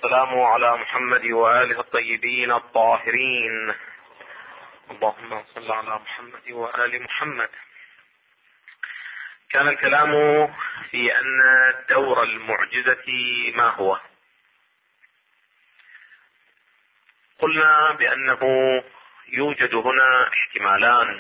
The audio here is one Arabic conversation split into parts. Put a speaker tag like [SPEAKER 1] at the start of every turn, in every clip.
[SPEAKER 1] والسلام على محمد وآله الطيبين الطاهرين. اللهم صل على محمد وآل محمد. كان الكلام في أن دور المعجزة ما هو. قلنا بأنه يوجد هنا احتمالان.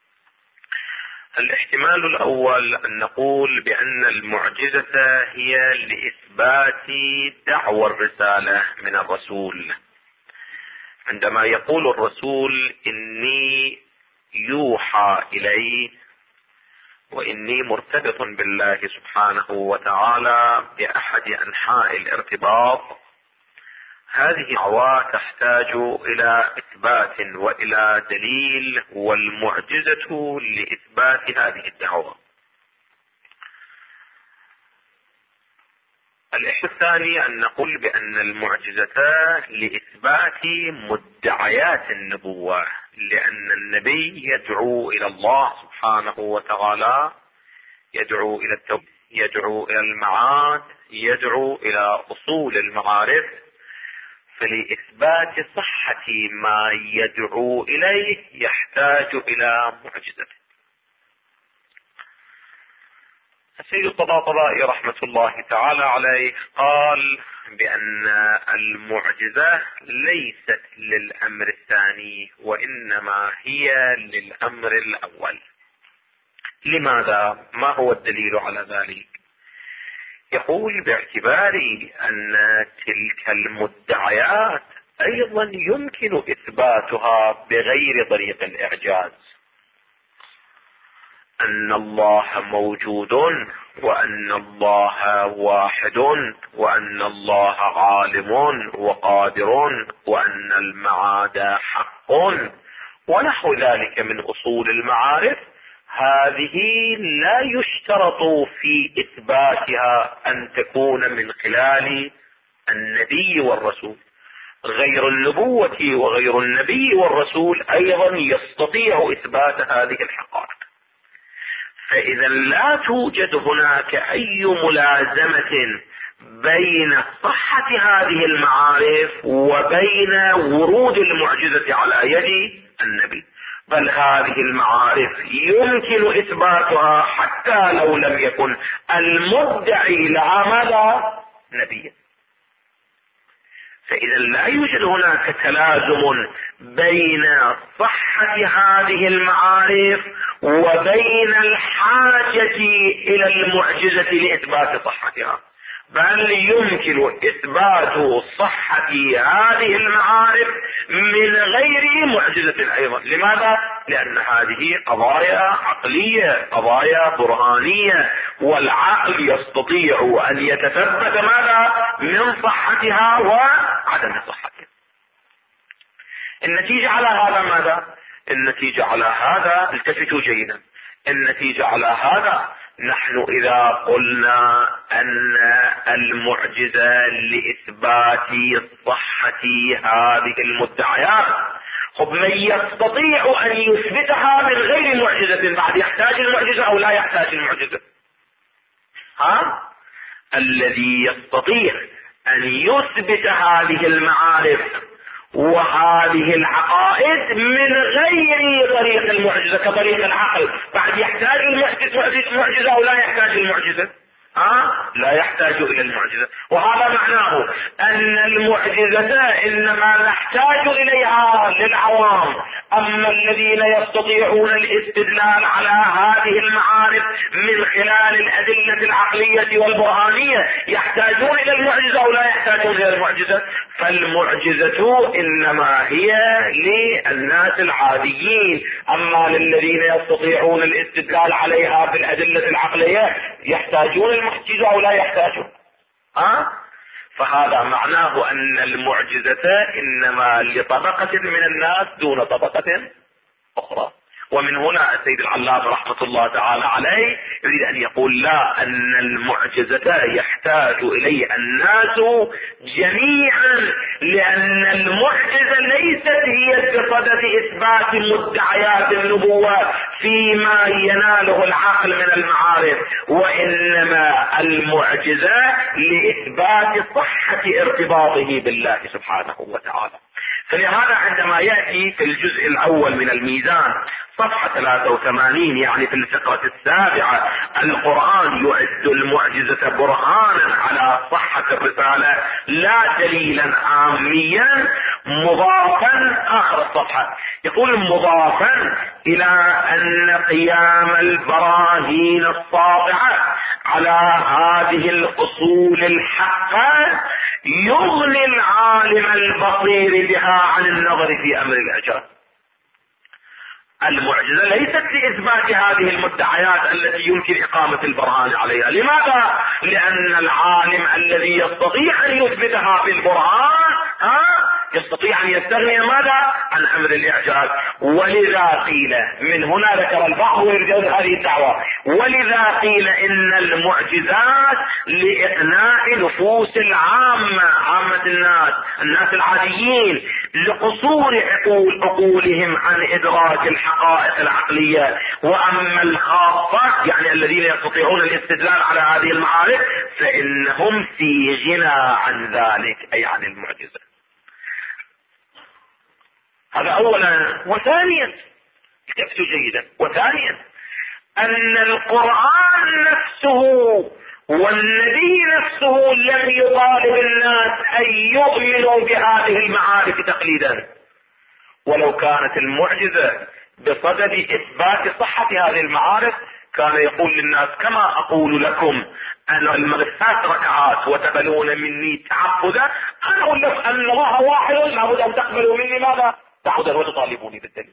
[SPEAKER 1] الاحتمال الأول أن نقول بأن المعجزة هي لإثبات دعوى الرسالة من الرسول، عندما يقول الرسول إني يوحى إلي وإني مرتبط بالله سبحانه وتعالى بأحد أنحاء الارتباط. هذه دعوة تحتاج إلى إثبات وإلى دليل، والمعجزة لإثبات هذه الدعوة. الإحساس الثاني أن نقول بأن المعجزة لإثبات مدعيات النبوة، لأن النبي يدعو إلى الله سبحانه وتعالى، يدعو إلى التوحيد، يدعو إلى المعاد، يدعو إلى أصول المعارف. فلإثبات صحة ما يدعو إليه يحتاج إلى معجزة. السيد الطباطبائي رحمة الله تعالى عليه قال بأن المعجزة ليست للأمر الثاني، وإنما هي للأمر الأول. لماذا؟ ما هو الدليل على ذلك؟ يقول باعتبار أن تلك المدعيات أيضا يمكن إثباتها بغير طريق الإعجاز، أن الله موجود، وأن الله واحد، وأن الله عالم وقادر، وأن المعاد حق، ونحو ذلك من أصول المعارف. هذه لا يشترط في إثباتها أن تكون من خلال النبي والرسول. غير النبوة وغير النبي والرسول أيضا يستطيع إثبات هذه الحقائق. فإذا لا توجد هناك أي ملازمة بين صحة هذه المعارف وبين ورود المعجزة على يد النبي، بل هذه المعارف يمكن إثباتها حتى لو لم يكن المدعي لها ماذا؟ نبيا. فإذا لا يوجد هناك تلازم بين صحة هذه المعارف وبين الحاجة إلى المعجزة لإثبات صحتها، بل يمكن إثبات صحة هذه المعارف من غير معجزة أيضا. لماذا؟ لأن هذه قضايا عقلية، قضايا برهانية، والعقل يستطيع أن يتثبت ماذا؟ من صحتها وعدم صحتها. النتيجة على هذا ماذا؟ النتيجة على هذا التفتوا جيدا. النتيجة على هذا نحن إذا قلنا أن المعجزة لإثبات صحة هذه المدعيات، من يستطيع أن يثبتها من غير معجزة بعد يحتاج المعجزة أو لا يحتاج المعجزة؟ الذي يستطيع أن يثبت هذه المعارف وهذه العقائد من غير طريق المعجزة كطريق العقل، بعد يحتاج المعجزة أو لا يحتاج المعجزة؟ لا يحتاج إلى المعجزة. وهذا معناه أن المعجزة إنما نحتاج إليها للعوام، أما الذين يستطيعون الاستدلال على هذه المعارف من خلال الأدلة العقلية والبرهانية يحتاجون إلى المعجزة أو لا يحتاجون إلى المعجزة. فالمعجزة إنما هي للناس العاديين، أما للذين يستطيعون الاستدلال عليها بالأدلة العقلية يحتاجون المعجزة أو لا يحتاجون. فهذا معناه أن المعجزة إنما لطبقة من الناس دون طبقة أخرى. ومن هنا السيد العلامة رحمة الله تعالى عليه يريد ان يقول لا، ان المعجزة يحتاج اليه الناس جميعا، لان المعجزة ليست هي بصدد اثبات مدعيات النبوة فيما يناله العقل من المعارف، وانما المعجزة لاثبات صحة ارتباطه بالله سبحانه وتعالى. فلهذا عندما يأتي في الجزء الاول من الميزان صفحة 83 يعني في الفقرة السابعة القرآن يعد المعجزة برهانا على صحة الرسالة لا دليلا عاميا، مضافا اخر الصفحة يقول مضافا الى ان قيام البراهين الساطعة على هذه الاصول الحقة يغني العالم البصير بها عن النظر في امر الاعجاز. المعجزة ليست لإثبات هذه المدعيات التي يمكن إقامة البرهان عليها. لماذا؟ لأن العالم الذي يستطيع أن يثبتها بالبرهان يستطيع أن يستغني ماذا؟ عن أمر الإعجاز. ولذا قيل، من هنا ذكر البعض ويرجون هذه الدعوة، ولذا قيل إن المعجزات لإقناع نفوس عامة الناس العاديين، لقصور عقولهم عن إدراك الحقائق العقلية. وأما الخاصة يعني الذين يستطيعون الاستدلال على هذه المعارف فإنهم في غنى عن ذلك، أي عن المعجزة. هذا أولا. وثانيا اكتبت جيدا، وثانيا أن القرآن نفسه والنبي نفسه لم يطالب الناس أن يؤمنوا بهذه المعارف تقليدا، ولو كانت المعجزة بصدد إثبات صحة هذه المعارف كان يقول للناس كما أقول لكم أن المغرب 3 ركعات وتقبلون مني تعبدا، أنا أقول لكم أن الله واحد لابد أن تقبلوا مني ماذا؟ تعبدا وتطالبوني بالدليل.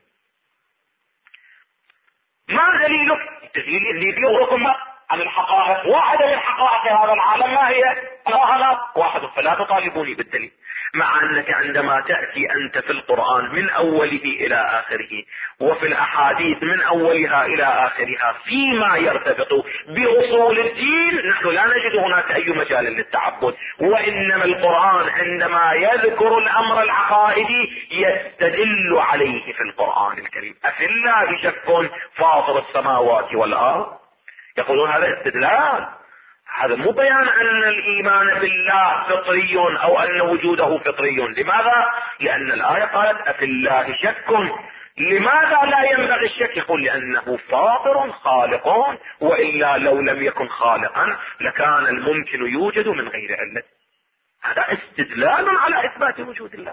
[SPEAKER 1] ما دليلك؟ الدليل اللي بيغركم عن الحقائق. واحدة من حقائق هذا العالم ما هي؟ الله واحد، فلا تطالبوني بالدليل. مع انك عندما تأتي انت في القرآن من اوله الى اخره وفي الاحاديث من اولها الى اخرها فيما يرتبط باصول الدين، نحن لا نجد هناك اي مجال للتعبد، وانما القرآن عندما يذكر الامر العقائدي يستدل عليه في القرآن الكريم. افي الله شك فاطر السماوات والارض، يقولون هذا استدلال، هذا مو بيان ان الايمان بالله فطري او ان وجوده فطري. لماذا؟ لان الايه قالت افي الله شك. لماذا لا ينبغي الشك؟ يقول لانه فاطر خالق، والا لو لم يكن خالقا لكان الممكن يوجد من غير علة. هذا استدلال على اثبات وجود الله.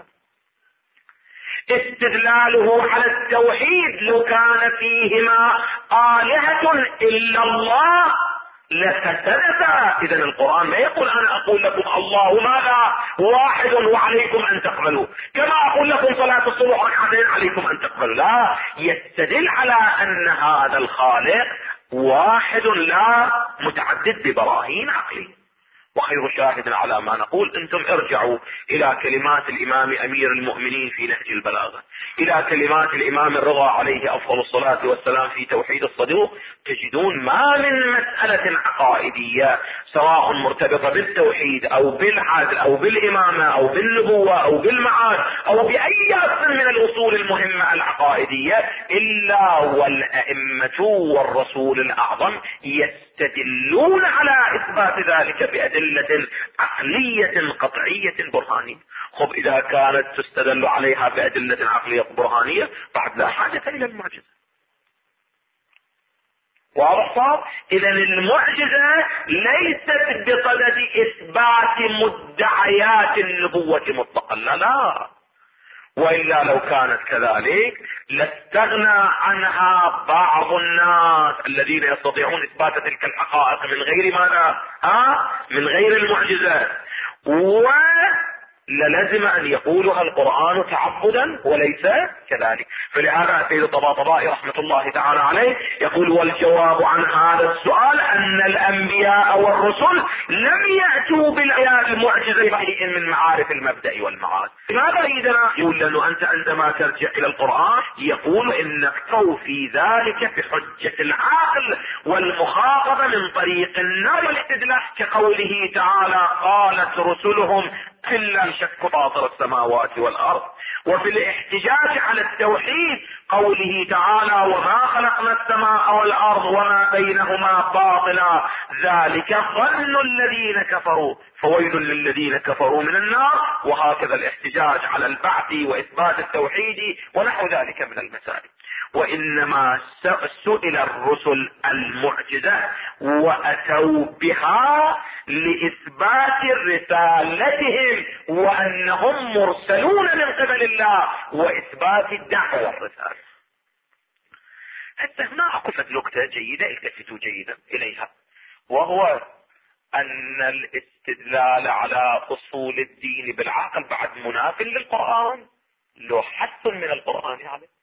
[SPEAKER 1] استدلاله على التوحيد، لو كان فيهما آلهة إلا الله لفسدتا. إذن القرآن ما يقول أنا أقول لكم الله ماذا؟ واحد وعليكم أن تقبلوا، كما أقول لكم صلاة الصبح ركعتين عليكم أن تقبلوا. لا، يستدل على أن هذا الخالق واحد لا متعدد ببراهين عقلية. وخير شاهد على ما نقول انتم ارجعوا الى كلمات الامام امير المؤمنين في نهج البلاغة، الى كلمات الامام الرضا عليه افضل الصلاة والسلام في توحيد الصدوق، تجدون ما من مسألة عقائدية سواء مرتبطة بالتوحيد او بالعدل او بالامامة او بالنبوة او بالمعاد او باي اصل من الاصول المهمة العقائدية الا والائمة والرسول الاعظم يستدلون على اثبات ذلك بأدلة عقلية قطعية برهانية. خب اذا كانت تستدل عليها بأدلة عقلية برهانية بعد لا حاجة الى المعجزة. واضح صار؟ اذا المعجزة ليست بصدد اثبات مدعيات النبوة مطلقا، لا، وإلا لو كانت كذلك لاستغنى عنها بعض الناس الذين يستطيعون إثبات تلك الحقائق من غير ماذا؟ من غير المعجزات. للزم ان يقولها القرآن تعبدا وليس كذلك. فلهذا سيد الطباطبائي رحمة الله تعالى عليه يقول: والجواب عن هذا السؤال ان الانبياء والرسل لم يأتوا بالايات المعجزة بشيء من معارف المبدأ والمعاد. ماذا يريدنا؟ يقول: لانه انت عندما ترجع الى القرآن يقول انك في ذلك بحجة العقل والمخاطبة من طريق النار والاستدلال، كقوله تعالى: قالت رسلهم إلا شك فاطر السماوات والأرض. وفي الاحتجاج على التوحيد قوله تعالى: وما خلقنا السماء والأرض وما بينهما باطلا ذلك ظن الذين كفروا فويل للذين كفروا من النار. وهكذا الاحتجاج على البعث وإثبات التوحيد ونحو ذلك من المسائل. وإنما سئل الرسل المعجزة وأتوا بها لإثبات رسالتهم وأنهم مرسلون من قبل الله وإثبات الدعوة والرسالة. حتى هنا أقفت نكتة جيدة التفتوا جيدا إليها، وهو أن الاستدلال على أصول الدين بالعقل بعد مناف للقرآن، له حث من القرآن يعني.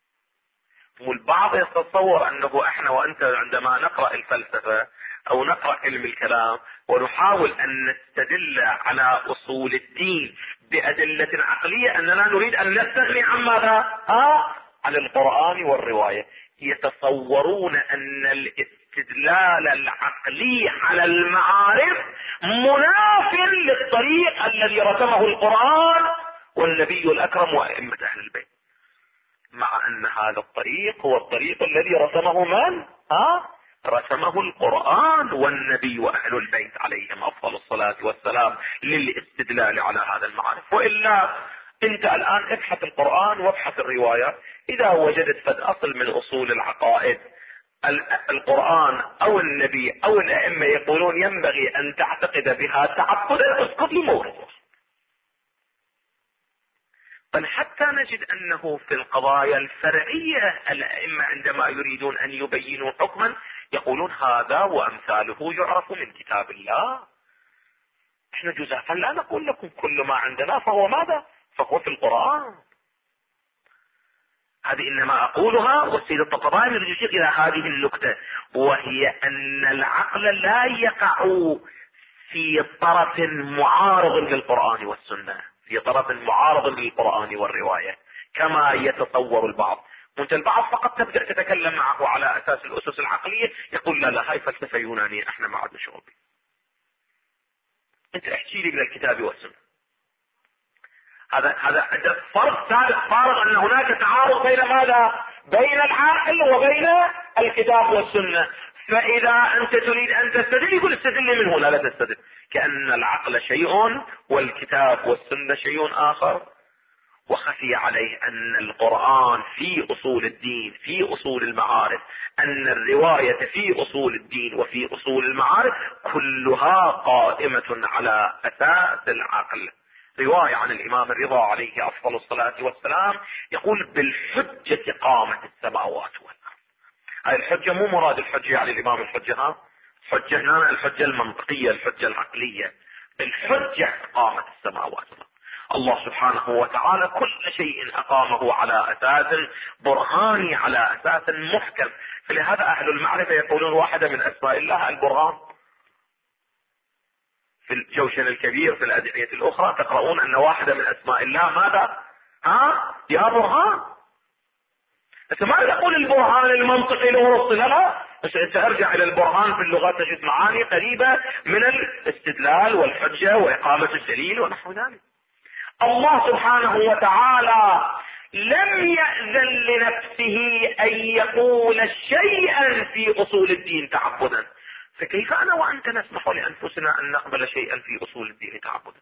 [SPEAKER 1] والبعض يتصور انه احنا وانت عندما نقرأ الفلسفة او نقرأ علم الكلام ونحاول ان نستدل على اصول الدين بادلة عقلية اننا نريد ان نستغني عن ماذا؟ عن القرآن والرواية. يتصورون ان الاستدلال العقلي على المعارف مناف للطريق الذي رسمه القرآن والنبي الاكرم وائمة اهل البيت، مع ان هذا الطريق هو الطريق الذي رسمه من؟ رسمه القرآن والنبي واهل البيت عليهم افضل الصلاة والسلام للاستدلال على هذا المعارف. والا انت الان ابحث القرآن وابحث الروايات، اذا وجدت فد اصل من اصول العقائد القرآن او النبي او الائمة يقولون ينبغي ان تعتقد بها تعبدا، اسقط لمورد. بل حتى نجد انه في القضايا الفرعية الائمة عندما يريدون ان يبينوا حكما يقولون هذا وامثاله يعرف من كتاب الله. احنا جزافا لا نقول لكم كل ما عندنا فهو ماذا؟ فهو في القرآن. هذه انما اقولها والسيد الطبطبائي يشير الى هذه النكتة، وهي ان العقل لا يقع في طرف معارض للقرآن والسنة، في طرف معارض للقرآن والرواية كما يتصور البعض. وانت البعض فقط تبدأ تتكلم معه على اساس الاسس العقلية يقول لا هاي فلسفة يونانية احنا ما عندنا شغل بها. انت احكي لي من الكتاب والسنة. هذا فرق ثالث فارغ ان هناك تعارض بين ماذا؟ بين العقل وبين الكتاب والسنة. فاذا انت تريد ان تستدل يقول استدل من هنا، لا تستدل كأن العقل شيء والكتاب والسنة شيء اخر. وخفي عليه ان القرآن في اصول الدين في اصول المعارف، ان الرواية في اصول الدين وفي اصول المعارف كلها قائمة على اساس العقل. رواية عن الامام الرضا عليه افضل الصلاة والسلام يقول بالحجة قامت السماوات والارض. هاي الحجة مو مراد الحجة يعني الامام الحجة، الحجة هنا الحجة المنطقية الحجة العقلية. بالحجة قامت السماوات والارض. الله سبحانه وتعالى كل شيء اقامه على اساس برهاني على اساس محكم. فلهذا اهل المعرفة يقولون واحدة من اسماء الله البرهان. في الجوشن الكبير في الادعية الاخرى تقرؤون ان واحدة من اسماء الله ماذا؟ يا برهان. انت ما تقول البرهان المنطقي له الصلة، لا، بس انت ارجع الى البرهان في اللغات تجد معاني قريبة من الاستدلال والحجة واقامة الدليل ونحو ذلك. الله سبحانه وتعالى لم يأذن لنفسه ان يقول شيئا في اصول الدين تعبدا، فكيف انا وانت نسمح لانفسنا ان نقبل شيئا في اصول الدين تعبدا؟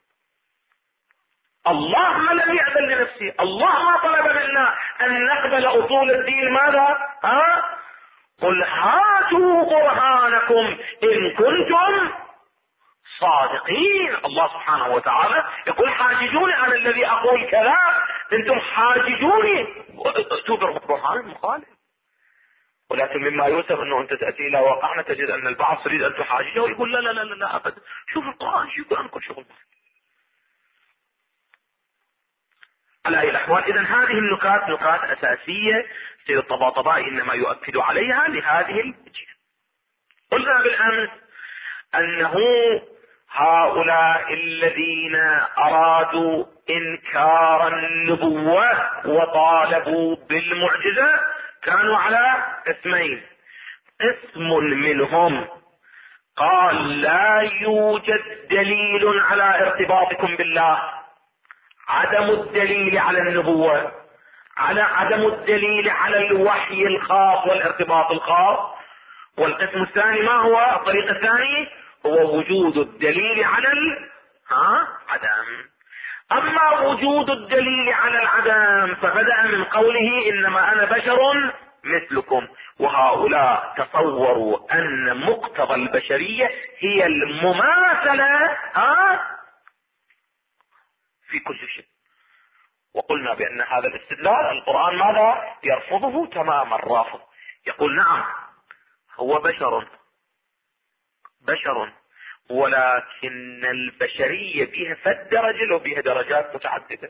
[SPEAKER 1] الله ما لم يأذن لنفسه، الله ما طلب منا ان نقبل اصول الدين ماذا؟ قل هاتوا برهانكم ان كنتم صادقين. الله سبحانه وتعالى يقول حاججوني عن الذي اقول كذا، انتم حاججوني ائتوا بالبرهان مخالف. ولكن مما يوسف انه انت تأتي الى واقعنا تجد ان البعض يريد ان تحاججه ويقول لا ابدا، شوف القرآن شو يقول عن كل شغل. على اي الاحوال اذا هذه النكات نكات اساسية سيد الطباطبائي انما يؤكد عليها لهذه الجهة. قلنا بالامس انه هؤلاء الذين ارادوا انكار النبوة وطالبوا بالمعجزة كانوا على اسمين. اسم منهم قال لا يوجد دليل على ارتباطكم بالله، عدم الدليل على النبوة، على عدم الدليل على الوحي الخاص والارتباط الخاص. والقسم الثاني ما هو الطريق الثاني؟ هو وجود الدليل على العدم. اما وجود الدليل على العدم فبدأ من قوله انما انا بشر مثلكم، وهؤلاء تصوروا ان مقتضى البشرية هي المماثلة في كل شيء. وقلنا بان هذا الاستدلال القرآن ماذا يرفضه تماما رافض، يقول نعم هو بشر ولكن البشرية بها فالدرجة وبها درجات متعددة،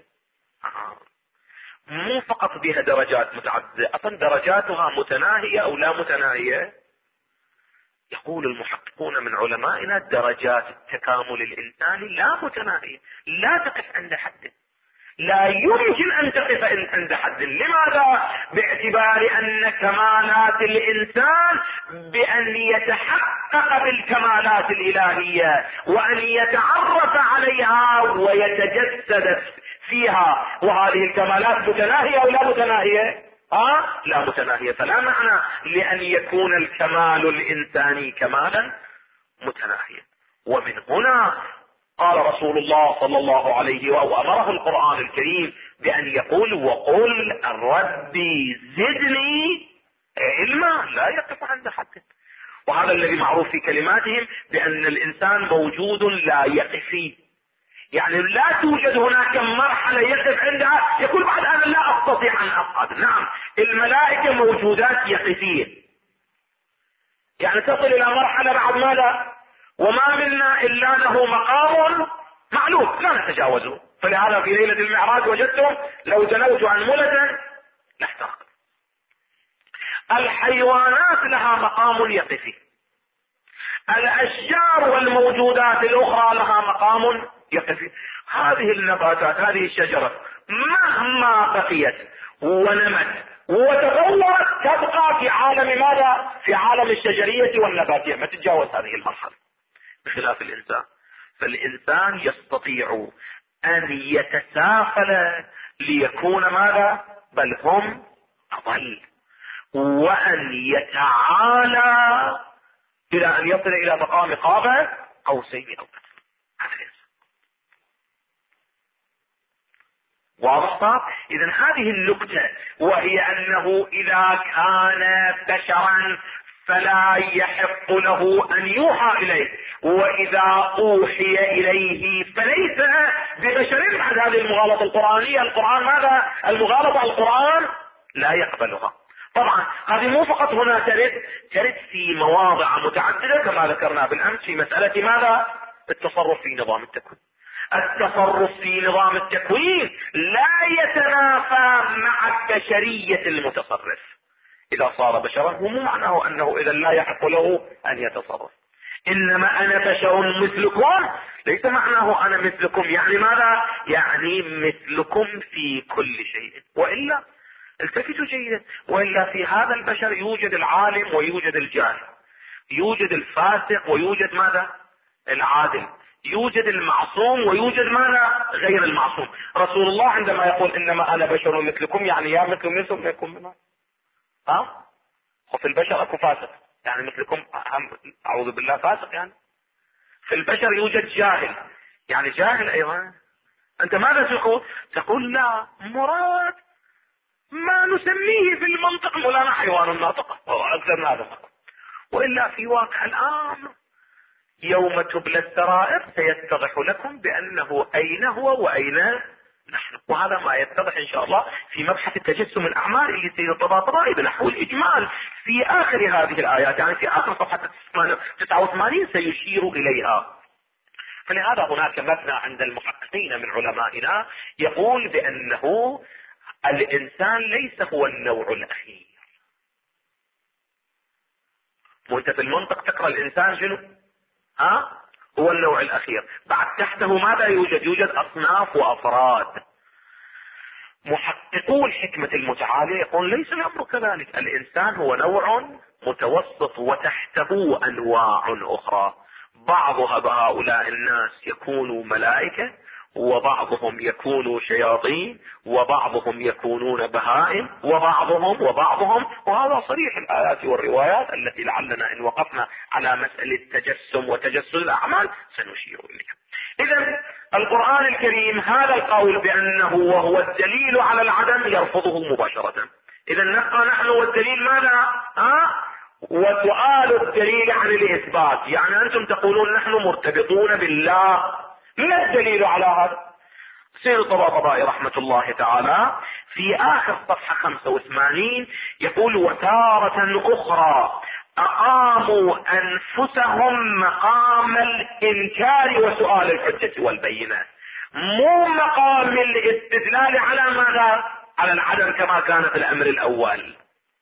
[SPEAKER 1] مو فقط بها درجات متعددة، اصلا درجاتها متناهية او لا متناهية. يقول المحققون من علمائنا درجات التكامل الانساني لا متناهية، لا تقف عند حد، لا يمكن ان تقف عند حد. لماذا؟ باعتبار ان كمالات الانسان بان يتحقق بالكمالات الالهية وان يتعرف عليها ويتجسد فيها، وهذه الكمالات متناهية او لا متناهية؟ لا متناهية. فلا معنى لان يكون الكمال الانساني كمالا متناهيا. ومن هنا قال رسول الله صلى الله عليه وامره القرآن الكريم بان يقول وقل ربي زدني علما، لا يقف عند حد. وهذا الذي معروف في كلماتهم بان الانسان موجود لا يقفي، يعني لا توجد هناك مرحلة يقف عندها يقول بعد انا لا استطيع ان اصعد. نعم الملائكة موجودات يقفين، يعني تصل الى مرحلة بعد ماذا؟ وما منا الا له مقام معلوم لا نتجاوزه. فلهذا في ليلة المعراج وجدتم لو جلوت انملة لاحترق. الحيوانات لها مقام يقفي، الاشجار والموجودات الاخرى لها مقام يقفي. هذه النباتات، هذه الشجرة مهما بقيت ونمت وتطورت تبقى في عالم ماذا؟ في عالم الشجرية والنباتية، ما تتجاوز هذه المرحلة. بخلاف الانسان، فالانسان يستطيع ان يتسافل ليكون ماذا؟ بل هم اضل، وان يتعالى الى ان يصل الى مقام قاب قوسين او أدنى. هذا الانسان واضح. اذا هذه النكتة، وهي انه اذا كان بشرا فلا يحق له ان يوحى اليه، واذا اوحي اليه فليس ببشر. بعد هذه المغالطة القرآنية، القرآن ماذا؟ المغالطة القرآن لا يقبلها. طبعا هذه مو فقط هنا ترد في مواضع متعددة كما ذكرنا بالامس في مسألة ماذا؟ التصرف في نظام التكوين. التصرف في نظام التكوين لا يتنافى مع بشرية المتصرف. اذا صار بشرا هو مو معناه انه اذا لا يحق له ان يتصرف. انما انا بشر مثلكم ليس معناه انا مثلكم يعني ماذا؟ يعني مثلكم في كل شيء. والا التفتوا جيدا، والا في هذا البشر يوجد العالم ويوجد الجاهل، يوجد الفاسق ويوجد ماذا؟ العادل، يوجد المعصوم ويوجد ماذا؟ غير المعصوم. رسول الله عندما يقول انما انا بشر مثلكم يعني يا مثلكم يكون بما وفي البشر اكو فاسق، يعني مثلكم اعوذ بالله فاسق. يعني في البشر يوجد جاهل، يعني جاهل ايضا. انت ماذا تقول؟ تقول لا مراد ما نسميه في المنطق مولانا حيوان ناطق او اكثر من هذا فقط. والا في واقع الامر يوم تبلى السرائر سيتضح لكم بانه اين هو واين نحن. وهذا ما يتضح ان شاء الله في مبحث التجسم الاعمال اللي سيد الطباطبائي بنحو الاجمال في اخر هذه الايات، يعني في اخر صفحة 89 سيشير اليها. فلهذا هناك مبنى عند المحققين من علمائنا يقول بأنه الإنسان ليس هو النوع الأخير. وانت في المنطق تقرأ الإنسان شنو؟ هو النوع الأخير. بعد تحته ماذا يوجد؟ يوجد أصناف وأفراد. محققو الحكمة المتعالية يقول ليس الأمر كذلك، الإنسان هو نوع متوسط وتحته أنواع أخرى، بعضها بهؤلاء الناس يكونوا ملائكة، وبعضهم يكونوا شياطين، وبعضهم يكونون بهائم، وبعضهم وهذا صريح الآيات والروايات التي لعلنا إن وقفنا على مسألة التجسم وتجسد الأعمال سنشير إليها. إذن القرآن الكريم هذا القول بأنه وهو الدليل على العدم يرفضه مباشرة. إذا نبقى نحن والدليل ماذا؟ وسؤال الدليل عن الإثبات، يعني أنتم تقولون نحن مرتبطون بالله، ما الدليل على هذا؟ سيد الطباطبائي رحمة الله تعالى في آخر صفحة 85 يقول وتارة أخرى أقاموا أنفسهم مقام الإنكار وسؤال الحجة والبينة، مو مقام الاستدلال على ماذا؟ على العدم كما كان في الأمر الأول.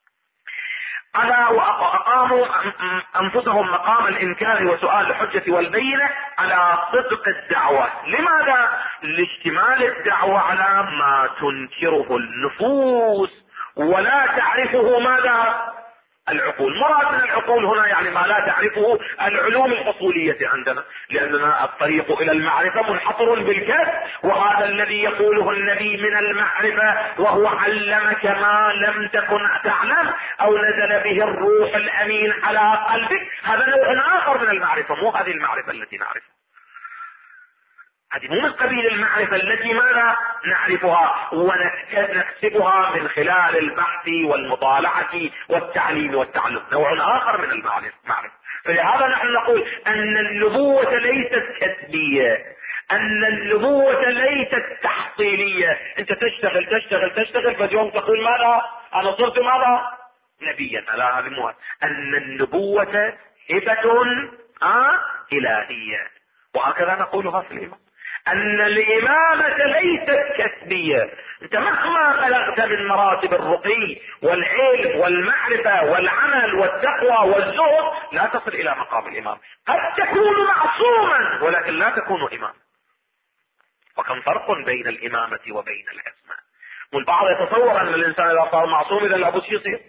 [SPEAKER 1] وأقاموا أنفسهم مقام الإنكار وسؤال الحجة والبينة على صدق الدعوة. لماذا؟ لاشتمال الدعوة على ما تنكره النفوس ولا تعرفه ماذا؟ العقول. مراد من العقول هنا يعني ما لا تعرفه العلوم الأصولية عندنا، لأننا الطريق إلى المعرفة منحصر بالكسب، وهذا الذي يقوله النبي من المعرفة وهو علمك ما لم تكن تعلم أو نزل به الروح الأمين على قلبك، هذا نوع آخر من المعرفة، مو هذه المعرفة التي نعرفها. هذه مو من قبيل المعرفة التي ماذا نعرفها ونكتسبها من خلال البحث والمطالعة والتعليم والتعلم، نوع آخر من المعرفة. فلهذا نحن نقول أن النبوة ليست كسبية، أن النبوة ليست تحصيلية. أنت تشتغل فاليوم تقول ماذا؟ أنا صرت ماذا؟ نبيا. لا، هذه مو. أن النبوة هبة إلهية، وهكذا نقولها في الإيمان. أن الإمامة ليست كسبية. أنت مهما بلغت من مراتب الرقي والعلم والمعرفة والعمل والتقوى والزهد لا تصل إلى مقام الإمام. قد تكون معصوما ولكن لا تكون إمام. وكم فرق بين الإمامة وبين العصمة. والبعض يتصور أن الإنسان إذا صار معصوم إذا لابد يصير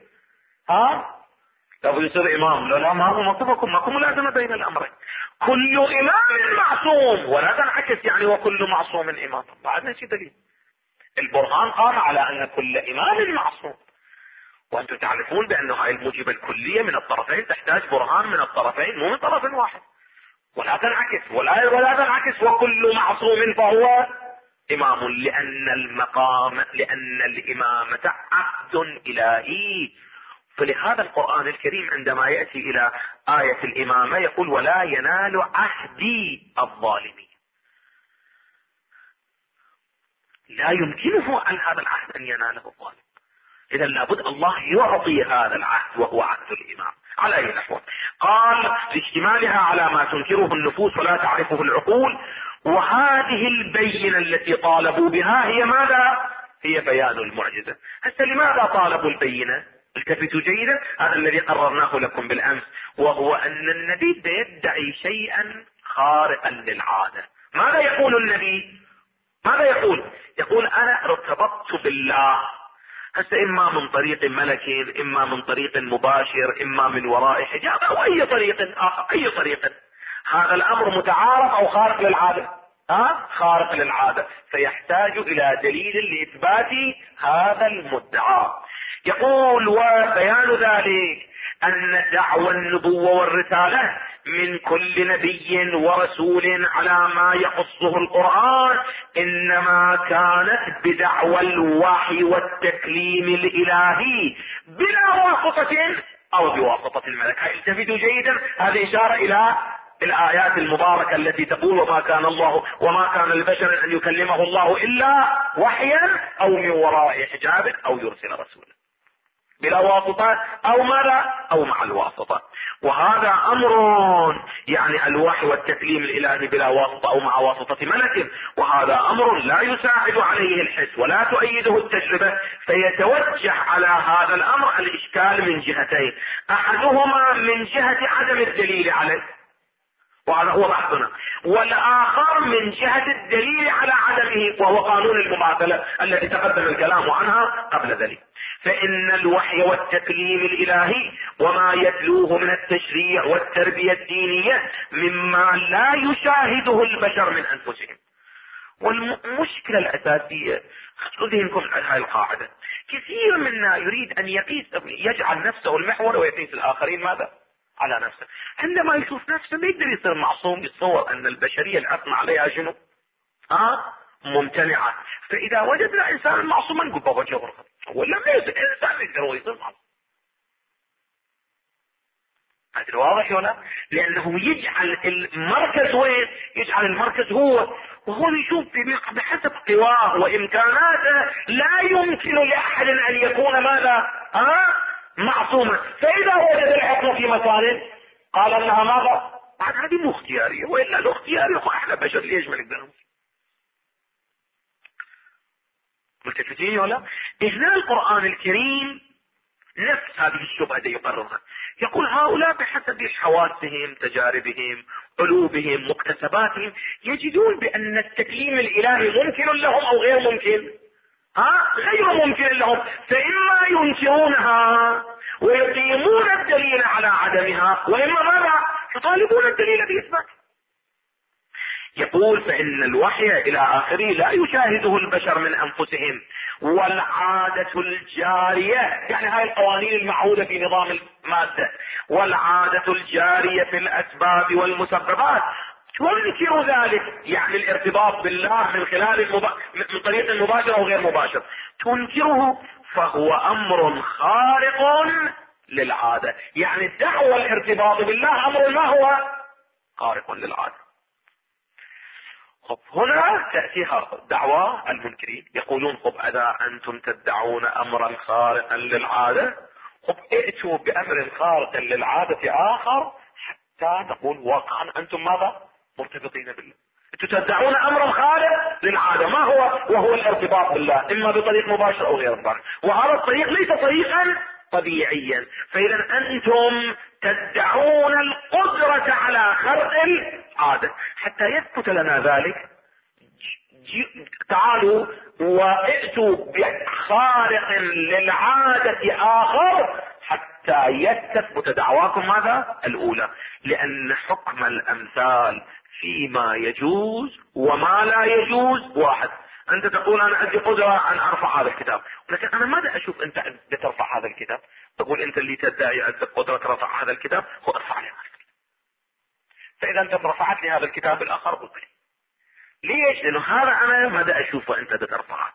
[SPEAKER 1] لابد يصير إمام. لا، ما هو مطلوبكم، ماكو ملازمة بين الأمرين. كل إمام معصوم ولا تنعكس يعني وكل معصوم إمام. بعدنا شيء دليل. البرهان قام على أن كل إمام معصوم، وأنتم تعرفون بأن هاي الموجبة الكلية من الطرفين تحتاج برهان من الطرفين مو من طرف واحد. ولا تنعكس ولا تنعكس وكل معصوم فهو إمام، لأن الإمامة عقد إلهي. فلهذا القرآن الكريم عندما يأتي إلى آية الإمامة يقول ولا ينال عهدي الظالمين. لا يمكنه عن هذا العهد أن يناله الظالم. إذا لابد الله يعطي هذا العهد وهو عهد الإمام. على أي نحو؟ قال لاشتمالها على ما تنكره النفوس ولا تعرفه العقول. وهذه البينة التي طالبوا بها هي ماذا؟ هي بيان المعجزة. هسه لماذا طالبوا البينة؟ التفتوا جيدا، هذا الذي قررناه لكم بالأمس، وهو أن النبي يدعي شيئا خارقا للعادة. ماذا يقول النبي؟ ماذا يقول؟ يقول أنا ارتبطت بالله، هسه إما من طريق ملك، إما من طريق مباشر، إما من وراء حجاب، أو أي طريق آخر، أي طريق. هذا الأمر متعارف أو خارق للعادة؟ خارق للعادة، فيحتاج إلى دليل لإثبات هذا المدعى. يقول وبيان ذلك أن دعوى النبوة والرسالة من كل نبي ورسول على ما يقصه القرآن إنما كانت بدعوى الوحي والتكليم الإلهي بلا واسطة أو بواسطة الملك. التفتوا جيدا، هذه إشارة إلى الآيات المباركة التي تقول وما كان البشر أن يكلمه الله إلا وحيا أو من وراء حجاب أو يرسل رسولا. بلا واسطة أو ماذا أو مع الواسطة. وهذا أمر يعني الوحي والتكليم الإلهي بلا واسطة أو مع واسطة ملك، وهذا أمر لا يساعد عليه الحس ولا تؤيده التجربة، فيتوجه على هذا الأمر الإشكال من جهتين، أحدهما من جهة عدم الدليل عليه وهذا هو بحثنا، والآخر من جهة الدليل على عدمه وهو قانون المماثلة الذي تقدم الكلام عنها قبل ذلك. فإن الوحي والتكليم الإلهي وما يتلوه من التشريع والتربية الدينية مما لا يشاهده البشر من أنفسهم. والمشكلة الأساسية أذهنكم على هذه القاعدة، كثير منا يريد أن يجعل نفسه المحور ويقيس الآخرين ماذا على نفسه. عندما يشوف نفسه ما يقدر يصير معصوم، يتصور أن البشرية العصمة عليها شنو ممتنعة. فإذا وجدنا إنسان معصوما نقول بابا جبر ولا ما إنسان يقدر يصير معصوم. هذا واضح ولا؟ لأنه يجعل المركز وين؟ يجعل المركز هو، وهو يشوف بحسب قواه وإمكاناته لا يمكن لأحد أن يكون ماذا معصوما. فإذا وجد العصمة في مكان قال أنها ماذا؟ هذه مو اختيارية، وإلا الاختياري احنا بشر ليش ما نقدر؟ ملتفتين ولا؟ هنا القرآن الكريم نفس هذه الشبهة يقررها، يقول هؤلاء بحسب حواسهم تجاربهم قلوبهم مكتسباتهم يجدون بأن التكليم الإلهي ممكن لهم أو غير ممكن، غير ممكن لهم، فإما ينكرونها ويقيمون الدليل على عدمها، وإما ماذا يطالبون الدليل بإثبات. يقول فإن الوحي إلى آخره لا يشاهده البشر من أنفسهم، والعادة الجارية يعني هاي القوانين المعهودة في نظام المادة، والعادة الجارية في الأسباب والمسببات تنكر ذلك، يعني الارتباط بالله من خلال من طريق مباشر أو غير مباشر تنكره، فهو أمر خارق للعادة. يعني الدعوة الارتباط بالله أمر ما هو خارق للعادة. هنا تأتيها دعوة المنكرين، يقولون إذا أنتم تدعون أمرا خارقا للعادة ائتوا بأمر خارق للعادة آخر حتى نقول واقعا أنتم ماذا مرتبطين بالله. أنتم تدعون أمرا خارق للعادة، ما هو؟ وهو الارتباط بالله إما بطريق مباشر أو غير مباشر، وهذا الطريق ليس طريقا طبيعيا. فإذا أنتم تدعون القدرة على خرق العادة. حتى يثبت لنا ذلك تعالوا وائتوا بخارق للعادة آخر حتى يثبت دعواكم ماذا الأولى، لأن حكم الأمثال فيما يجوز وما لا يجوز واحد. أنت تقول أنا عندي قدرة أن أرفع هذا الكتاب، ولكن أنا ماذا أشوف أنت بترفع هذا الكتاب؟ تقول أنت اللي تدعي عندك قدرة رفع هذا الكتاب هو ارفع لي هذا الكتاب. فإذا أنت رفعت لي هذا الكتاب الآخر قلت لي ليش؟ لأنه هذا أنا ماذا أشوفه أنت بترفعه.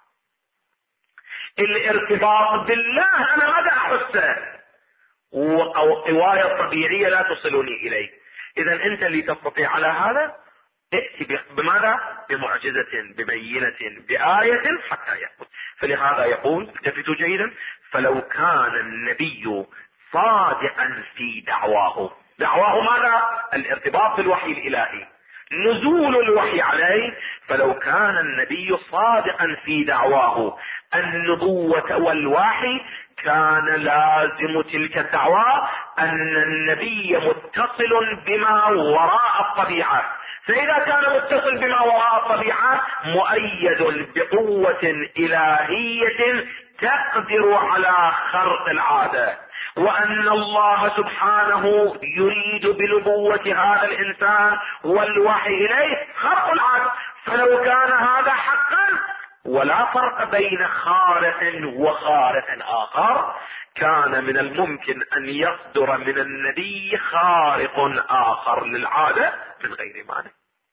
[SPEAKER 1] الارتباط بالله أنا ماذا أحسه، وقوايا الطبيعية لا تصلني إليه. إذا أنت اللي تستطيع على هذا ائتي بماذا؟ بمعجزة ببينة بآية حتى يثبت. فلهذا يقول التفتوا جيدا، فلو كان النبي صادقا في دعواه ماذا؟ الارتباط بالوحي الإلهي، نزول الوحي عليه، فلو كان النبي صادقا في دعواه النبوة والوحي كان لازم تلك الدعوة أن النبي متصل بما وراء الطبيعة. فإذا كان متصل بما وراء الطبيعة مؤيد بقوة إلهية تقدر على خرق العادة، وأن الله سبحانه يريد بنبوة هذا الإنسان والوحي إليه خرق العادة. فلو كان هذا حقا ولا فرق بين خارق وخارق آخر، كان من الممكن أن يصدر من النبي خارق آخر للعادة من غير مانع.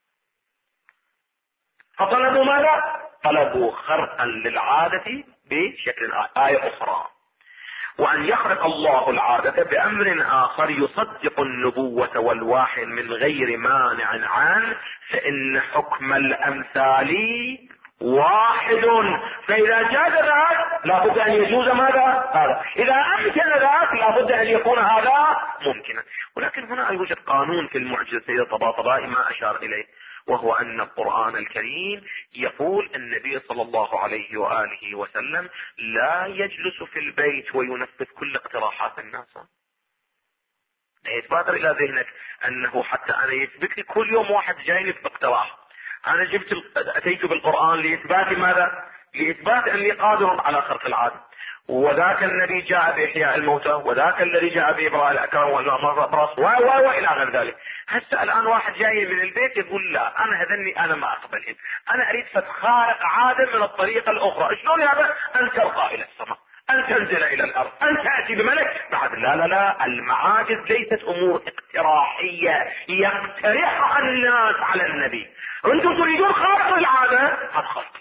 [SPEAKER 1] فطلبوا ماذا؟ طلبوا خرقا للعادة بشكل آية أخرى، وأن يخرق الله العادة بأمر آخر يصدق النبوة والوحي من غير مانع عنه، فإن حكم الأمثال واحد. فإذا جاز ذاك لابد أن يجوز ماذا؟ هذا. إذا أمكن ذاك لابد أن يكون هذا ممكنا. ولكن هنا يوجد قانون في المعجزة سيد طباطبائي ما أشار إليه، وهو أن القرآن الكريم يقول النبي صلى الله عليه وآله وسلم لا يجلس في البيت وينفذ كل اقتراحات الناس. يتبادر إلى ذهنك أنه حتى أنا يثبت لي كل يوم واحد جايني باقتراح، أنا أتيت بالقرآن لإثبات ماذا؟ لإثبات أني قادر على خلق العادة. وذاك الذي جاء بإحياء الموتى، وذاك الذي جاء بإبراء الأكرم والأبرص وإلى غير ذلك. هسه الآن واحد جاي من البيت يقول لا أنا هذني أنا ما أقبلهم، أنا أريد خارق عادة من الطريقة الأخرى. شلون هذا؟ أن ترقى إلى السماء، أن تنزل إلى الأرض، أن تأتي بملك بعد. لا، المعاجز ليست أمور اقتراحية يقترحها الناس على النبي. أنتم تريدون خارق العادة، هذا خارق.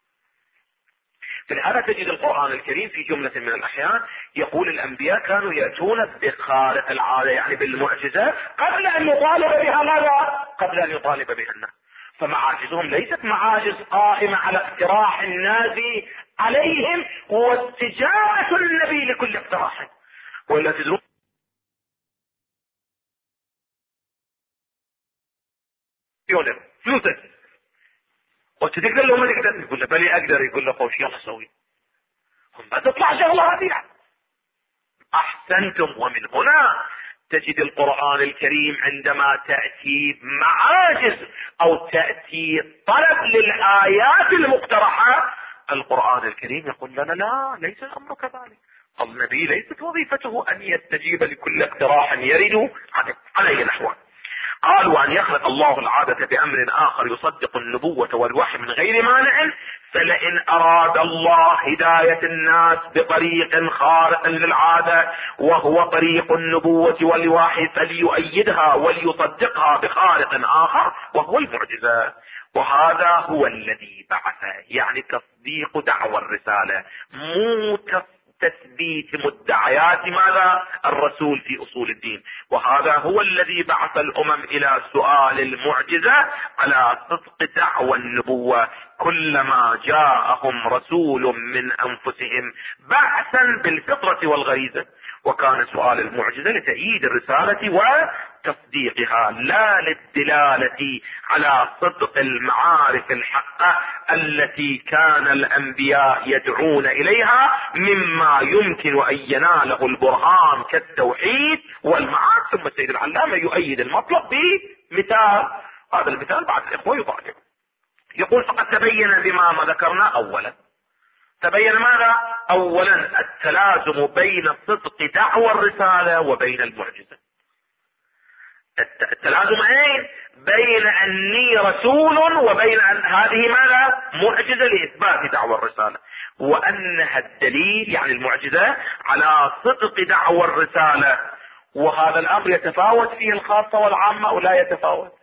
[SPEAKER 1] فلهذا تجد القرآن الكريم في جملة من الأحيان يقول الأنبياء كانوا يأتون بخارق العادة، يعني بالمعجزة، قبل أن يطالب بها ماذا؟ قبل أن يطالب بها الناس. فمعاجزهم ليست معاجز قائمة على اقتراح الناس عليهم واستجابة النبي لكل اقتراح. ولا تدرون فلوسك وتقدر له ما تقدر، يقول له بلي اقدر، يقول له خوش يلا سوي، ما تطلع شغله هذه. احسنتم. ومن هنا تجد القرآن الكريم عندما تأتي معاجز او تأتي طلب للآيات المقترحة، القرآن الكريم يقول لنا لا ليس الامر كذلك. النبي ليست وظيفته ان يستجيب لكل اقتراح يرد عليه الاحوال. قال وان يخلق الله العادة بامر اخر يصدق النبوة والوحي من غير مانع، فلئن اراد الله هداية الناس بطريق خارق للعادة وهو طريق النبوة والوحي فليؤيدها وليصدقها بخارق اخر وهو المعجزة. وهذا هو الذي بعث، يعني تصديق دعوى الرسالة، مو تثبيت مدعيات ماذا؟ الرسول في اصول الدين. وهذا هو الذي بعث الامم الى سؤال المعجزة على صدق دعوى النبوة، كلما جاءهم رسول من انفسهم بعثا بالفطرة والغريزة. وكان سؤال المعجزة لتأييد الرسالة وتصديقها، لا للدلالة على صدق المعارف الحقة التي كان الأنبياء يدعون إليها مما يمكن أن يناله البرهان كالتوحيد والمعاد. ثم السيد العلامة يؤيد المطلب بمثال، هذا المثال بعد الإخوة يضاعف. يقول فقد تبين بما ما ذكرنا أولا. تبين ماذا؟ اولا التلازم بين صدق دعوى الرسالة وبين المعجزة. التلازم اين؟ بين اني رسول وبين ان هذه ماذا؟ معجزة لاثبات دعوى الرسالة، وانها الدليل يعني المعجزة على صدق دعوى الرسالة. وهذا الامر يتفاوت فيه الخاصة والعامة او لا يتفاوت؟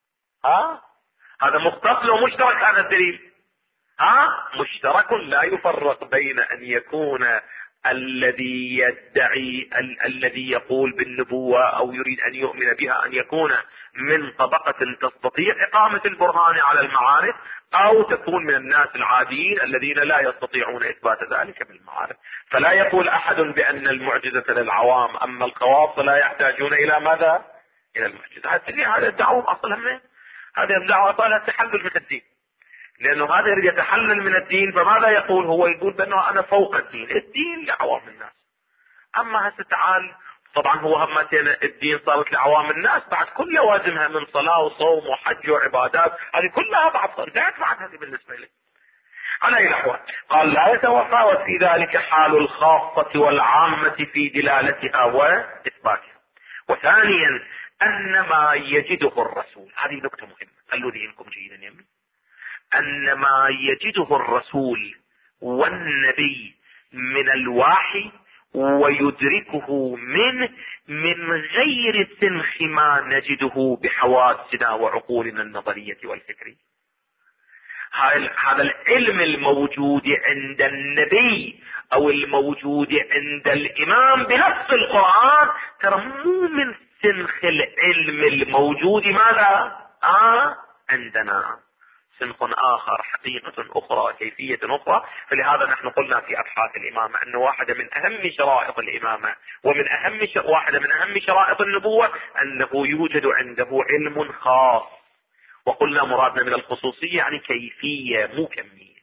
[SPEAKER 1] هذا مختص ومشترك هذا الدليل. مشترك لا يفرق بين ان يكون الذي يدعي الذي يقول بالنبوة او يريد ان يؤمن بها ان يكون من طبقة تستطيع اقامة البرهان على المعارف، او تكون من الناس العاديين الذين لا يستطيعون اثبات ذلك بالمعارف. فلا يقول احد بان المعجزة للعوام، اما الخواص لا يحتاجون الى ماذا؟ الى المعجزة. هذا الدعوة اصلا هذه الدعوة اصلا تحلل من الدين، لانه هذا يريد يتحلل من الدين. فماذا يقول؟ هو يقول بانه انا فوق الدين لعوام الناس. اما هسه تعال، طبعا هو همتين الدين صارت لعوام الناس، بعد كل لوازمها من صلاة وصوم وحج وعبادات، هذه كلها بعد انتهت بعد هذه بالنسبة لي. على اي الاحوال قال لا يتفاوت في ذلك حال الخاصة والعامة في دلالتها واثباتها. وثانيا ان ما يجده الرسول، هذه نقطة مهمة خلوا ذهنكم جيدا يمين، ان ما يجده الرسول والنبي من الوحي ويدركه منه من غير سنخ ما نجده بحواسنا وعقولنا النظرية والفكرية. هذا العلم الموجود عند النبي او الموجود عند الامام بنص القرآن ترى مو من سنخ العلم الموجود ماذا؟ عندنا. سنخ آخر، حقيقة أخرى، كيفية أخرى. فلهذا نحن قلنا في أبحاث الإمامة أن واحدة من أهم شرائط الإمامة واحدة من أهم شرائط النبوة أنه يوجد عنده علم خاص. وقلنا مرادنا من الخصوصية يعني كيفية مو كمية.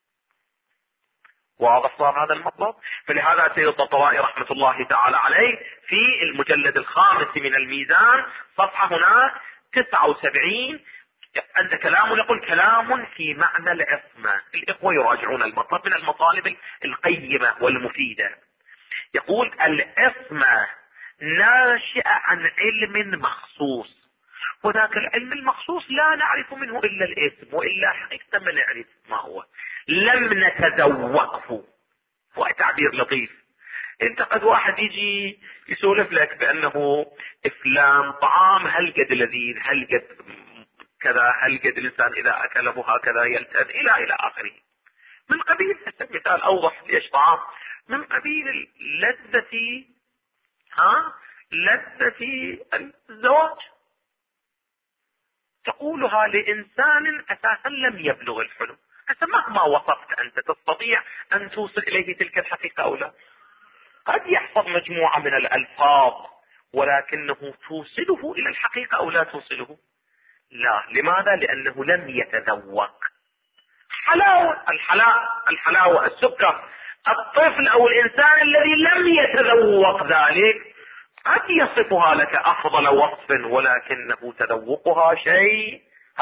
[SPEAKER 1] واضح صار هذا المطلب؟ فلهذا سيد الطبطبائي رحمة الله تعالى عليه في المجلد الخامس من الميزان صفحة هنا 79 عند كلام يقول كلام في معنى العصمة. الإخوة يراجعون المطلب من المطالب القيمة والمفيدة. يقول العصمة ناشئة عن علم مخصوص، وذاك العلم المخصوص لا نعرف منه إلا الاسم، وإلا حقيقة ما نعرف ما هو، لم نتذوقه. هو تعبير لطيف. انت قد واحد يجي يسولف لك بأنه فلان طعام هل قد لذيذ، هل قد كذا، هل قد الإنسان إذا أكله هكذا يلتذ إلى آخره، من قبيل مثال أوضح ليش طعام، من قبيل لذة الزواج، تقولها لإنسان أساسا لم يبلغ الحلم. حتى مهما وصفت أنت تستطيع أن توصل إليه تلك الحقيقة أو لا. قد يحفظ مجموعة من الألفاظ ولكنه توصله إلى الحقيقة أو لا توصله؟ لا. لماذا؟ لأنه لم يتذوق. الحلاوة، السكر، الطفل أو الإنسان الذي لم يتذوق ذلك قد يصفها لك أفضل وصف، ولكنه تذوقها شيء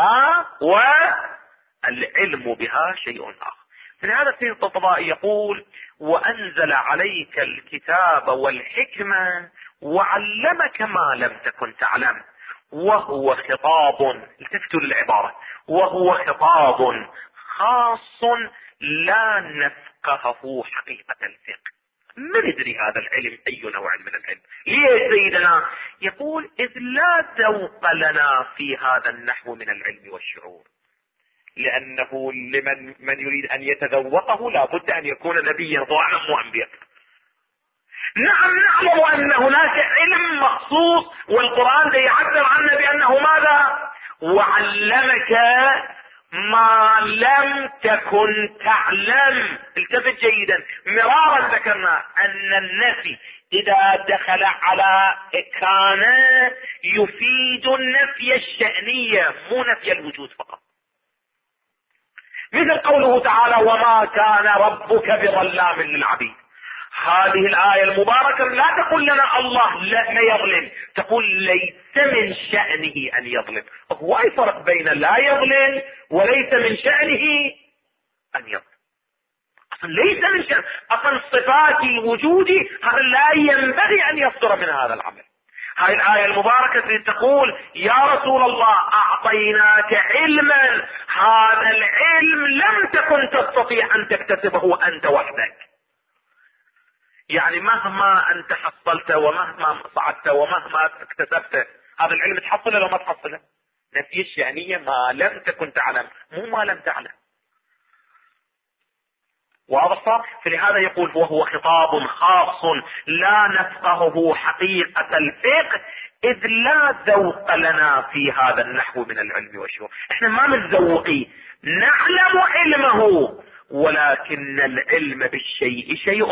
[SPEAKER 1] والعلم بها شيء آخر. لهذا السيد الطبطبائي يقول وأنزل عليك الكتاب والحكمة وعلمك ما لم تكن تعلم، وهو خطاب، التفتوا للعبارة، وهو خطاب خاص لا نفقهه حقيقة الفقه. ما ندري هذا العلم أي نوع من العلم. ليه سيدنا؟ يقول إذ لا ذوق لنا في هذا النحو من العلم والشعور، لأنه من يريد أن يتذوقه لابد أن يكون نبيا وأعلم وأنبياء. نعم نعلم أن هناك علم مخصوص، والقرآن يعبر عنه بأنه ماذا؟ وعلمك ما لم تكن تعلم. التفت جيدا، مرارا ذكرنا أن النفي إذا دخل على كان يفيد النفي الشأنية مو نفي الوجود فقط. مثل قوله تعالى وما كان ربك بظلام للعبيد. هذه الآية المباركة لا تقول لنا الله لا يظلم، تقول ليس من شأنه أن يظلم. هو أي فرق بين لا يظلم وليس من شأنه أن يظلم؟ أصلا ليس من شأنه، أصلا صفات الوجود هذا لا ينبغي أن يصدر من هذا العمل. هذه الآية المباركة تقول يا رسول الله أعطيناك علما، هذا العلم لم تكن تستطيع أن تكتسبه أنت وحدك. يعني مهما أنت حصلت ومهما صعدت ومهما اكتسبت، هذا العلم تحصله لو ما تحصله. نفي الشأنية ما لم تكن تعلم، مو ما لم تعلم. واضح؟ فلهذا يقول وهو خطاب خاص لا نفقهه حقيقة الفقه إذ لا ذوق لنا في هذا النحو من العلم والشعور. احنا ما متذوقين، نعلم علمه، ولكن العلم بالشيء شيء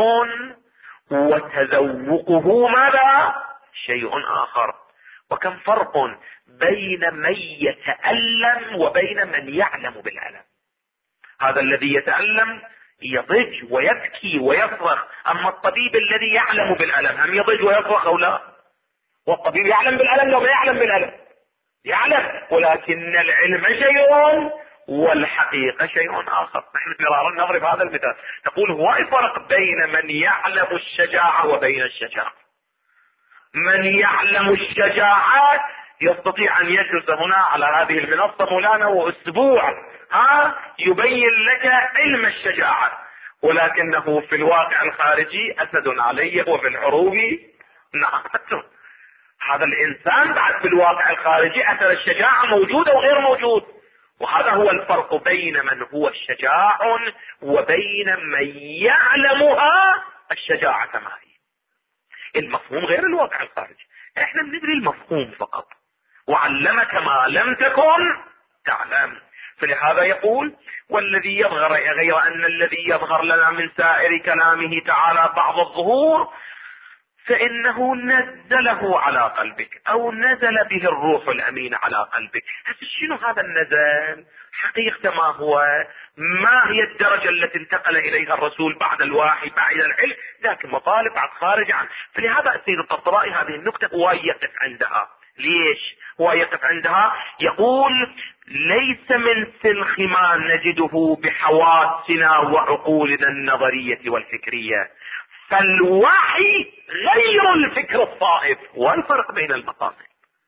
[SPEAKER 1] وتذوقه ماذا؟ شيء آخر. وكم فرق بين من يتألم وبين من يعلم بالعلم. هذا الذي يتألم يضج ويبكي ويصرخ، أما الطبيب الذي يعلم بالألم هم يضج ويصرخ أو لا؟ والطبيب يعلم بالألم لو ما يعلم بالألم يعلم، ولكن العلم شيء والحقيقة شيء آخر. نحن مرارا نضرب هذا المثال، تقول هو الفرق بين من يعلم الشجاعة وبين الشجاعة. من يعلم الشجاعة يستطيع أن يجلس هنا على هذه المنصة مولانا وأسبوع يبين لك علم الشجاعة، ولكنه في الواقع الخارجي أسد علي وفي الحروب نعقة. هذا الإنسان بعد في الواقع الخارجي أثر الشجاعة موجود وغير موجود. وهذا هو الفرق بين من هو شجاع وبين من يعلمها الشجاعة ما هي. المفهوم غير الواقع الخارجي، احنا بندري المفهوم فقط. وعلمك ما لم تكن تعلم. فلهذا يقول والذي يظهر، غير أن الذي يظهر لنا من سائر كلامه تعالى بعض الظهور فإنه نزله على قلبك أو نزل به الروح الأمين على قلبك. شنو هذا النزل؟ حقيقة ما هو؟ ما هي الدرجة التي انتقل إليها الرسول بعد الوحي بعد العلم؟ ذاك مطالب بعد خارج عنه. فلهذا السيد الطبطبائي هذه النكتة هو يقف عندها. ليش هو يقف عندها؟ يقول ليس من سلخ ما نجده بحواسنا وعقولنا النظرية والفكرية، فالوحي غير الفكر الصائب، والفرق بين المقامين.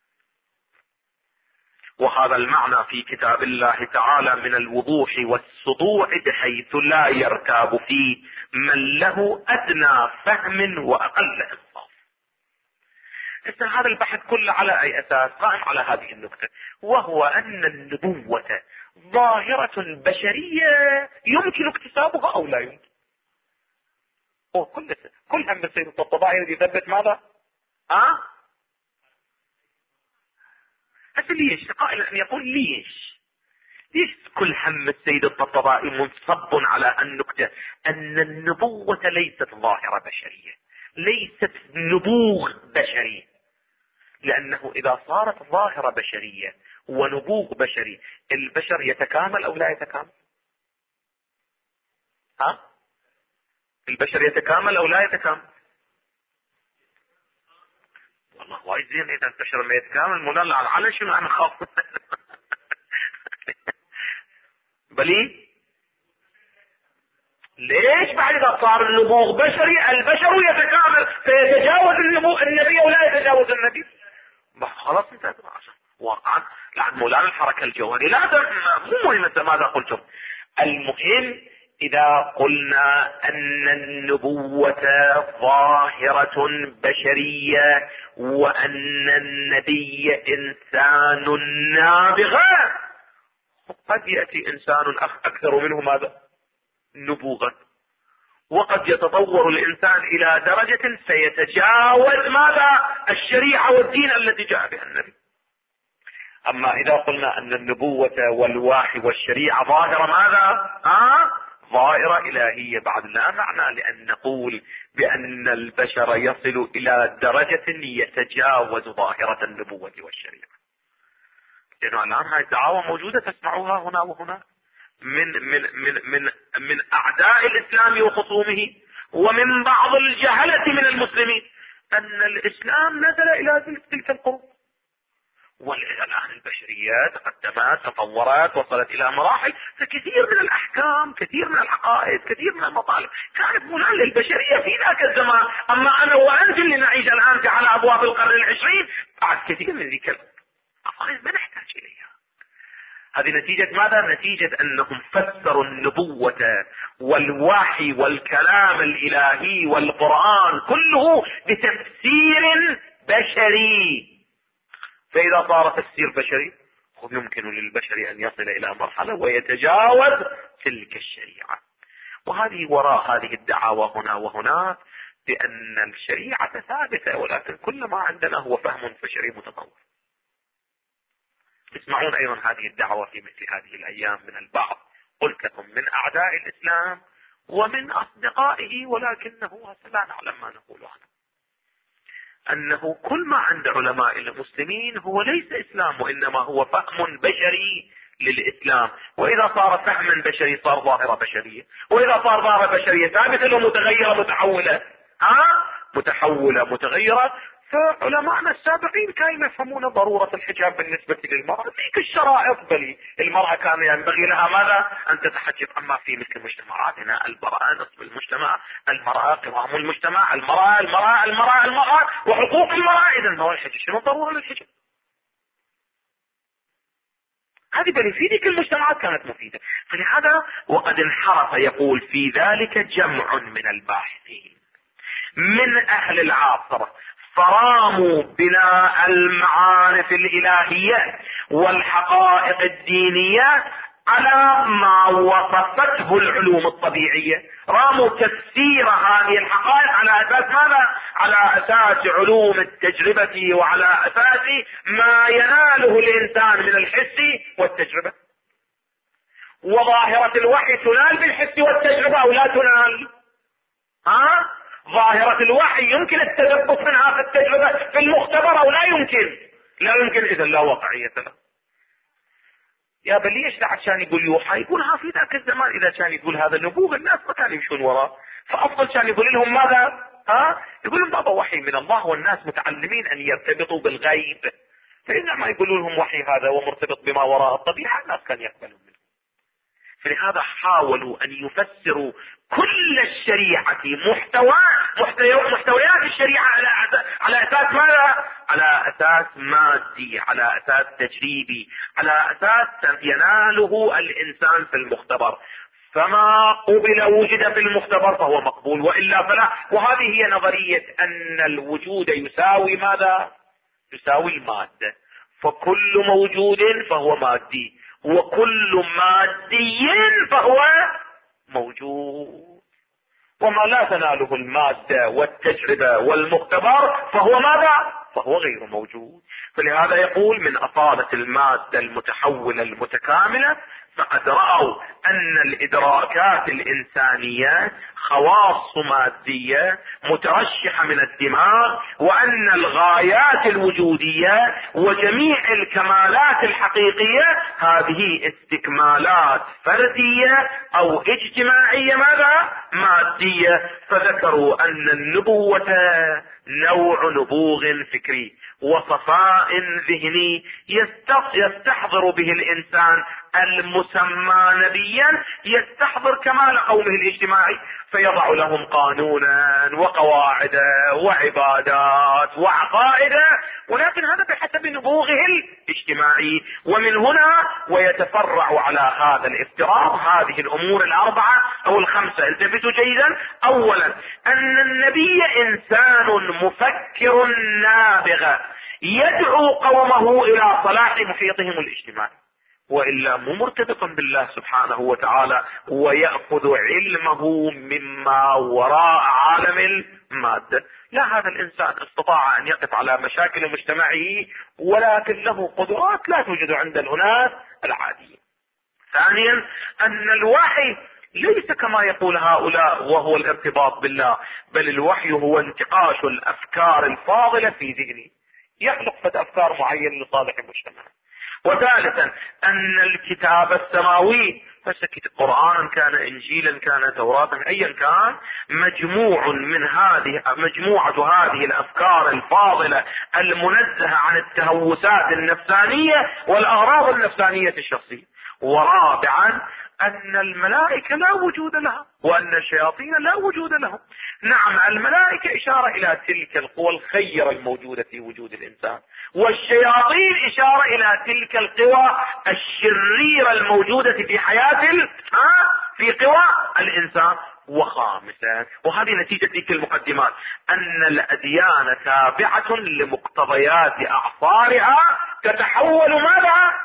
[SPEAKER 1] وهذا المعنى في كتاب الله تعالى من الوضوح والسطوع بحيث لا يرتاب فيه من له أدنى فهم وأقل إنصاف. هذا البحث كله على أي أساس؟ قائم على هذه النقطة، وهو أن النبوة ظاهرة بشرية يمكن اكتسابها أو لا يمكن. هو كل هم السيد الطبطبائي يثبت ماذا؟ ليش؟ قائلا أن يقول ليش كل هم السيد الطبطبائي منصب على النكتة أن النبوة ليست ظاهرة بشرية، ليست نبوغ بشري، لأنه إذا صارت ظاهرة بشرية ونبوغ بشري البشر يتكامل أو لا يتكامل؟ البشر يتكامل أو لا يتكامل؟ والله وايد زين اذا البشر ما يتكامل مولانا على شنو انا خاف. بلي ليش بعد اذا صار النبوغ بشري البشر يتكامل فيتجاوز النبي او لا يتجاوز النبي؟ خلاص انت واقعا لعن مولانا الحركه الجوهريه لا مو مهم ماذا قلتم. المهم إذا قلنا أن النبوة ظاهرة بشرية وأن النبي إنسان نابغ، قد يأتي إنسان أكثر منه ماذا؟ نبوغا، وقد يتطور الإنسان إلى درجة سيتجاوز ماذا؟ الشريعة والدين الذي جاء بها النبي. أما إذا قلنا أن النبوة والوحي والشريعة ظاهرة ماذا؟ ظاهرة إلهية، بعد لا معنى لأن نقول بأن البشر يصل إلى درجة يتجاوز ظاهرة النبوة والشريعة. لأنه الآن هذه الدعاوى موجودة تسمعوها هنا وهنا من أعداء الإسلام وخصومه ومن بعض الجهلة من المسلمين أن الإسلام نزل إلى تلك القرون، والآن البشرية تقدمت تطورت وصلت إلى مراحل، فكثير من الأحكام كثير من العقائد كثير من المطالب كانت مولانا للبشرية في ذاك الزمان. أما أنا وأنت اللي نعيش الآن على أبواب القرن العشرين بعد كثير من ذيك العقائد ما نحتاج إليها. هذه نتيجة ماذا؟ نتيجة أنهم فسروا النبوة والوحي والكلام الإلهي والقرآن كله بتفسير بشري. فإذا صار تفسير بشري يمكن للبشر أن يصل إلى مرحلة ويتجاوز تلك الشريعة. وهذه وراء هذه الدعاوى هنا وهناك بأن الشريعة ثابتة، ولكن كل ما عندنا هو فهم بشري متطور. تسمعون أيضا هذه الدعوة في مثل هذه الأيام من البعض، قلت لكم من أعداء الإسلام ومن أصدقائه، ولكنه لا نعلم ما نقول عنه، أنه كل ما عند علماء المسلمين هو ليس إسلام وإنما هو فهم بشري للإسلام. وإذا صار فهما بشري صار ظاهرة بشرية، وإذا صار ظاهرة بشرية ثابتة ومتغيرة متحولة متحولة متغيرة. فعلماءنا السابقين كانوا يفهمون ضرورة الحجاب بالنسبة للمرأة. ذيك الشرائط بل المرأة كان ينبغي لها ماذا؟ أن تتحجب. أما في مثل مجتمعاتنا المرأة نصف المجتمع، المرأة قوام المجتمع، المرأة وحقوق المرأة. إذا هو الحجاب شنو ضرورة للحجاب؟ هذه بل في ذيك المجتمعات كانت مفيدة. فلهذا وقد انحرف يقول في ذلك جمع من الباحثين من أهل العصر، فراموا بناء المعارف الإلهية والحقائق الدينية على ما وصفته العلوم الطبيعية. راموا تفسير هذه الحقائق على أساس ماذا؟ على أساس علوم التجربة وعلى أساس ما يناله الإنسان من الحس والتجربة. وظاهرة الوحي تنال بالحس والتجربة او لا تنال؟ ظاهرة الوحي يمكن التثبت منها في التجربة في المختبر او لا يمكن؟ لا يمكن، اذا لا واقعية له. يا بل ليش عشان يقول يوحى؟ يقول في ذاك الزمان اذا كان يقول هذا النبوغ الناس ما كانوا يمشون وراه، فافضل كان يقول لهم ماذا؟ يقول لهم بابا وحي من الله والناس متعلمين ان يرتبطوا بالغيب، فإذا ما يقولوا لهم وحي هذا ومرتبط بما وراء الطبيعة الناس كان يقبلون منه. فلهذا حاولوا ان يفسروا كل الشريعة محتويات الشريعة على اساس ماذا؟ على اساس مادي، على اساس تجريبي، على اساس يناله الانسان في المختبر. فما قبل وجد في المختبر فهو مقبول والا فلا. وهذه هي نظرية ان الوجود يساوي ماذا؟ يساوي المادة. فكل موجود فهو مادي، وكل مادي فهو موجود. وما لا تناله المادة والتجربة والمختبر فهو ماذا؟ فهو غير موجود. فلهذا يقول من أصالة المادة المتحولة المتكاملة فقد رأوا أن الإدراكات الإنسانية خواص مادية مترشحة من الدماغ، وأن الغايات الوجودية وجميع الكمالات الحقيقية هذه استكمالات فردية أو اجتماعية ماذا؟ مادية. فذكروا أن النبوة نوع نبوغ فكري وصفاء ذهني يستحضر به الإنسان المسمى نبيا، يستحضر كمال قومه الاجتماعي، فيضع لهم قانونا وقواعد وعبادات وعقائد، ولكن هذا بحسب نبوغه الاجتماعي. ومن هنا ويتفرع على هذا الافتراض هذه الامور الاربعة او الخمسة. التفتوا جيدا. اولا ان النبي انسان مفكر نابغ يدعو قومه الى صلاح محيطهم الاجتماعي، وإلا مو مرتبطا بالله سبحانه وتعالى ويأخذ علمه مما وراء عالم المادة. لا، هذا الإنسان استطاع أن يقف على مشاكل مجتمعه، ولكن له قدرات لا توجد عند الأناس العاديين. ثانيا أن الوحي ليس كما يقول هؤلاء وهو الارتباط بالله، بل الوحي هو انتقاش الأفكار الفاضلة في ذهني، يخلق فد أفكار معينة لصالح المجتمع. وثالثا ان الكتاب السماوي، فسكت قرآنا كان انجيلا كان توراة ايا كان، مجموعة هذه الافكار الفاضلة المنزهة عن التهوسات النفسانية والاغراض النفسانية الشخصية. ورابعا ان الملائكة لا وجود لها، وان الشياطين لا وجود لهم. نعم، الملائكة اشارة الى تلك القوى الخيرة الموجودة في وجود الانسان، والشياطين اشارة الى تلك القوى الشريرة الموجودة في حياة في قوى الانسان. وخامسا، وهذه نتيجة تلك المقدمات، ان الاديان تابعة لمقتضيات اعصارها تتحول ماذا؟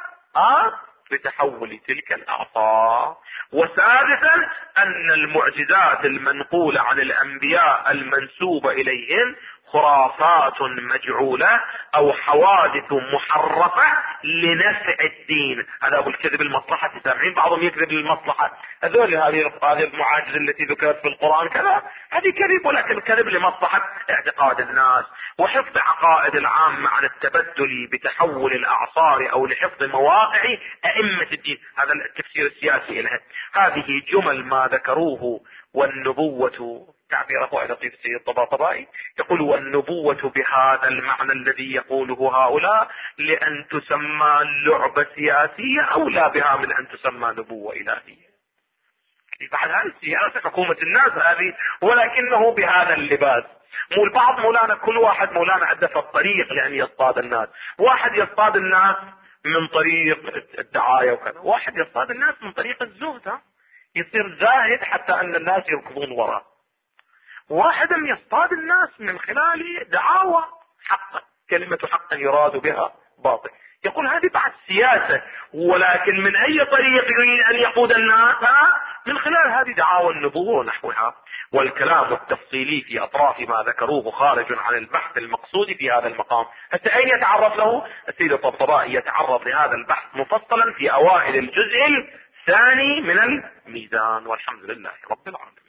[SPEAKER 1] بتحول تلك الاعصار. وسادسا ان المعجزات المنقولة عن الانبياء المنسوبة اليهم خرافات مجعولة او حوادث محرفة لنفع الدين. هذا ابو الكذب المصلحة، سامعين بعضهم يكذب للمصلحة، هذه المعاجز التي ذكرت في القرآن كذا، هذه كذب، ولكن كذب لمصلحة اعتقاد الناس وحفظ عقائد العامة عن التبدل بتحول الاعصار او لحفظ مواقع ائمة الدين. هذا التفسير السياسي لها. هذه جمل ما ذكروه. والنبوة تعبيره لطيف السيد الطباطبائي يقول: والنبوة بهذا المعنى الذي يقوله هؤلاء لأن تسمى لعبة سياسية أولى بها من أن تسمى نبوة إلهية. بعد هذه السياسة حكومة الناس هذه، ولكنه بهذا اللباس. مو البعض مولانا، كل واحد مولانا عنده في الطريق يعني يصطاد الناس. واحد يصطاد الناس من طريق الدعاية وكذا، واحد يصطاد الناس من طريق الزهد، يصير زاهد حتى أن الناس يركضون وراه. واحد يصطاد الناس من خلال دعاوى حق، كلمة حق يراد بها باطل. يقول هذه بعد سياسة، ولكن من أي طريق يريد أن يقود الناس؟ من خلال هذه دعاوى النبوة ونحوها. والكلام التفصيلي في أطراف ما ذكروه خارج عن البحث المقصود في هذا المقام. حتى أين يتعرض له؟ السيد الطبطبائي يتعرض لهذا البحث مفصلا في أوائل الجزء الثاني من الميزان. والحمد لله رب العالمين.